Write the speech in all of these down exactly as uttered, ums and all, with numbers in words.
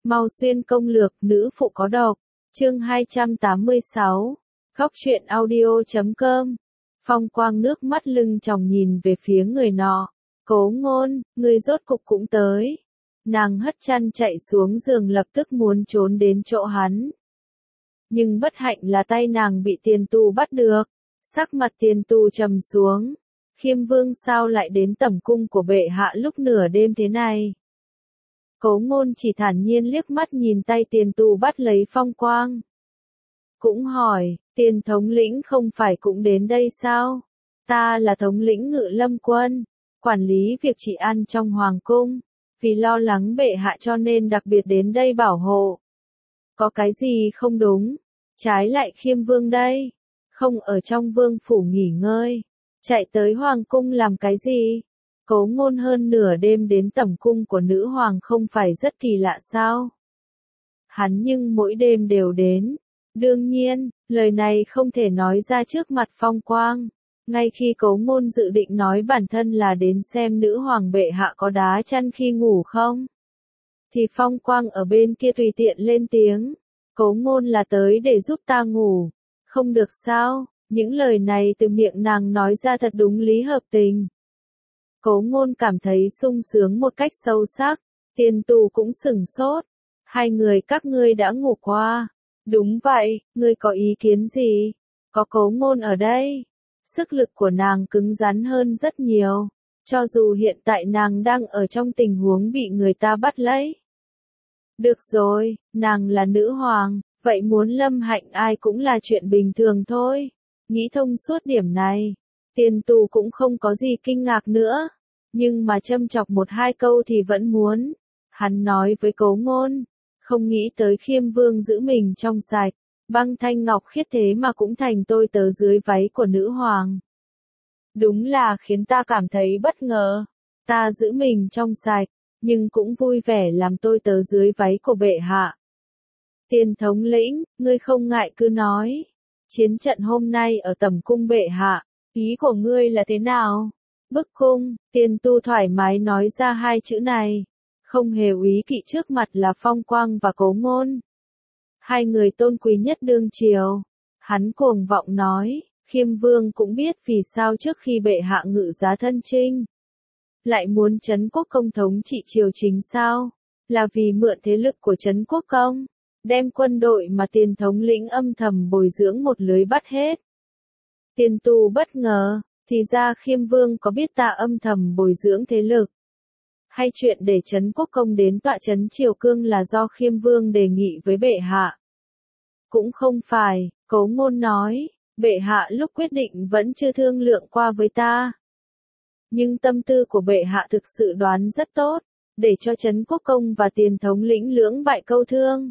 Mau xuyên công lược, nữ phụ có độc. Chương hai trăm tám mươi sáu. Góc truyện audio chấm com. Phong Quang nước mắt lưng tròng nhìn về phía người nọ. Cố Ngôn, người rốt cục cũng tới. Nàng hất chăn chạy xuống giường lập tức muốn trốn đến chỗ hắn. Nhưng bất hạnh là tay nàng bị Tiền Tu bắt được. Sắc mặt Tiền Tu trầm xuống. Khiêm Vương sao lại đến tẩm cung của bệ hạ lúc nửa đêm thế này? Cố Ngôn chỉ thản nhiên liếc mắt nhìn tay Tiền Tu bắt lấy Phong Quang. Cũng hỏi, Tiền thống lĩnh không phải cũng đến đây sao? Ta là thống lĩnh Ngự Lâm quân, quản lý việc trị an trong hoàng cung, vì lo lắng bệ hạ cho nên đặc biệt đến đây bảo hộ. Có cái gì không đúng? Trái lại Khiêm Vương đây, không ở trong vương phủ nghỉ ngơi, chạy tới hoàng cung làm cái gì? Cố Ngôn hơn nửa đêm đến tẩm cung của nữ hoàng không phải rất kỳ lạ sao? Hắn nhưng mỗi đêm đều đến. Đương nhiên, lời này không thể nói ra trước mặt Phong Quang. Ngay khi Cố Ngôn dự định nói bản thân là đến xem nữ hoàng bệ hạ có đá chăn khi ngủ không, thì Phong Quang ở bên kia tùy tiện lên tiếng. Cố Ngôn là tới để giúp ta ngủ. Không được sao? Những lời này từ miệng nàng nói ra thật đúng lý hợp tình. Cố Ngôn cảm thấy sung sướng một cách sâu sắc. Tiền Tu cũng sửng sốt. Hai người các ngươi đã ngủ qua. Đúng vậy, ngươi có ý kiến gì? Có Cố Ngôn ở đây. Sức lực của nàng cứng rắn hơn rất nhiều. Cho dù hiện tại nàng đang ở trong tình huống bị người ta bắt lấy. Được rồi, nàng là nữ hoàng, vậy muốn lâm hạnh ai cũng là chuyện bình thường thôi. Nghĩ thông suốt điểm này, Tiền Tu cũng không có gì kinh ngạc nữa. Nhưng mà châm chọc một hai câu thì vẫn muốn. Hắn nói với Cố Ngôn, không nghĩ tới Khiêm Vương giữ mình trong sạch, băng thanh ngọc khiết thế mà cũng thành tôi tớ dưới váy của nữ hoàng. Đúng là khiến ta cảm thấy bất ngờ. Ta giữ mình trong sạch, nhưng cũng vui vẻ làm tôi tớ dưới váy của bệ hạ. Tiền thống lĩnh, ngươi không ngại cứ nói. Chiến trận hôm nay ở tẩm cung bệ hạ, ý của ngươi là thế nào? Bức cung, Tiền Tu thoải mái nói ra hai chữ này. Không hề úy kỵ trước mặt là Phong Quang và Cố Ngôn. Hai người tôn quý nhất đương triều. Hắn cuồng vọng nói, Khiêm Vương cũng biết vì sao trước khi bệ hạ ngự giá thân chinh, lại muốn Trấn Quốc Công thống trị triều chính sao? Là vì mượn thế lực của Trấn Quốc Công, đem quân đội mà Tiền thống lĩnh âm thầm bồi dưỡng một lưới bắt hết. Tiền Tu bất ngờ, thì ra Khiêm Vương có biết ta âm thầm bồi dưỡng thế lực. Hay chuyện để Trấn Quốc Công đến tọa trấn Triều Cương là do Khiêm Vương đề nghị với bệ hạ? Cũng không phải, Cố Ngôn nói, bệ hạ lúc quyết định vẫn chưa thương lượng qua với ta. Nhưng tâm tư của bệ hạ thực sự đoán rất tốt, để cho Trấn Quốc Công và Tiền thống lĩnh lưỡng bại câu thương.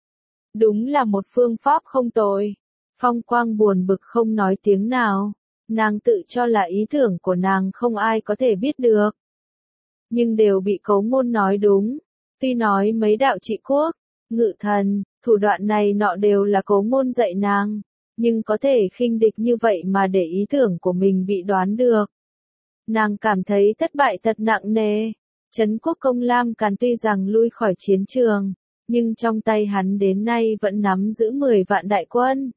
Đúng là một phương pháp không tồi. Phong Quang buồn bực không nói tiếng nào. Nàng tự cho là ý tưởng của nàng không ai có thể biết được. Nhưng đều bị Cố Ngôn nói đúng. Tuy nói mấy đạo trị quốc, ngự thần, thủ đoạn này nọ đều là Cố Ngôn dạy nàng, nhưng có thể khinh địch như vậy mà để ý tưởng của mình bị đoán được. Nàng cảm thấy thất bại thật nặng nề. Trấn Quốc Công Lam Càn tuy rằng lui khỏi chiến trường, nhưng trong tay hắn đến nay vẫn nắm giữ mười vạn đại quân.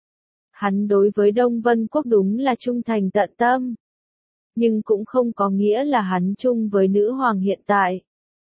Hắn đối với Đông Vân Quốc đúng là trung thành tận tâm. Nhưng cũng không có nghĩa là hắn chung với nữ hoàng hiện tại.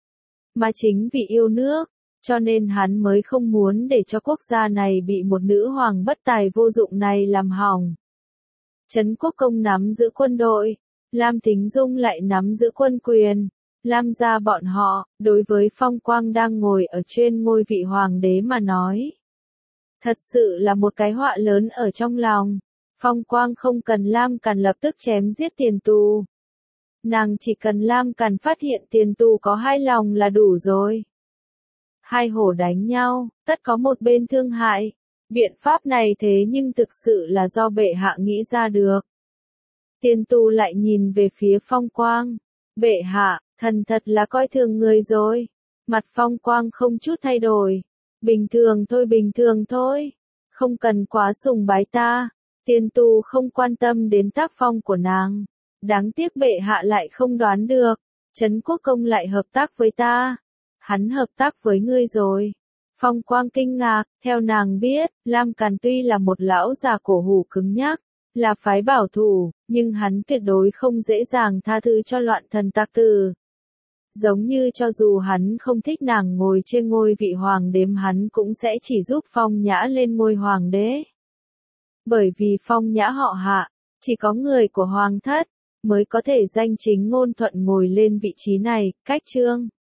Mà chính vì yêu nước, cho nên hắn mới không muốn để cho quốc gia này bị một nữ hoàng bất tài vô dụng này làm hỏng. Trấn Quốc Công nắm giữ quân đội, Lam Thính Dung lại nắm giữ quân quyền. Lam gia bọn họ, đối với Phong Quang đang ngồi ở trên ngôi vị hoàng đế mà nói, thật sự là một cái họa lớn ở trong lòng. Phong Quang không cần Lam Càn lập tức chém giết Tiền Tu. Nàng chỉ cần Lam Càn phát hiện Tiền Tu có hai lòng là đủ rồi. Hai hổ đánh nhau, tất có một bên thương hại. Biện pháp này thế nhưng thực sự là do bệ hạ nghĩ ra được. Tiền Tu lại nhìn về phía Phong Quang. Bệ hạ, thần thật là coi thường người rồi. Mặt Phong Quang không chút thay đổi. Bình thường thôi bình thường thôi. Không cần quá sùng bái ta. Tiền Tu không quan tâm đến tác phong của nàng. Đáng tiếc bệ hạ lại không đoán được. Trấn Quốc Công lại hợp tác với ta. hắn hợp tác với ngươi rồi. Phong Quang kinh ngạc, theo nàng biết, Lam Càn tuy là một lão già cổ hủ cứng nhắc, là phái bảo thủ, nhưng hắn tuyệt đối không dễ dàng tha thứ cho loạn thần tặc tử. Giống như cho dù hắn không thích nàng ngồi trên ngôi vị hoàng đế, hắn cũng sẽ chỉ giúp Phong Nhã lên ngôi hoàng đế. Bởi vì Phong Nhã họ Hạ, chỉ có người của hoàng thất mới có thể danh chính ngôn thuận ngồi lên vị trí này, cách chương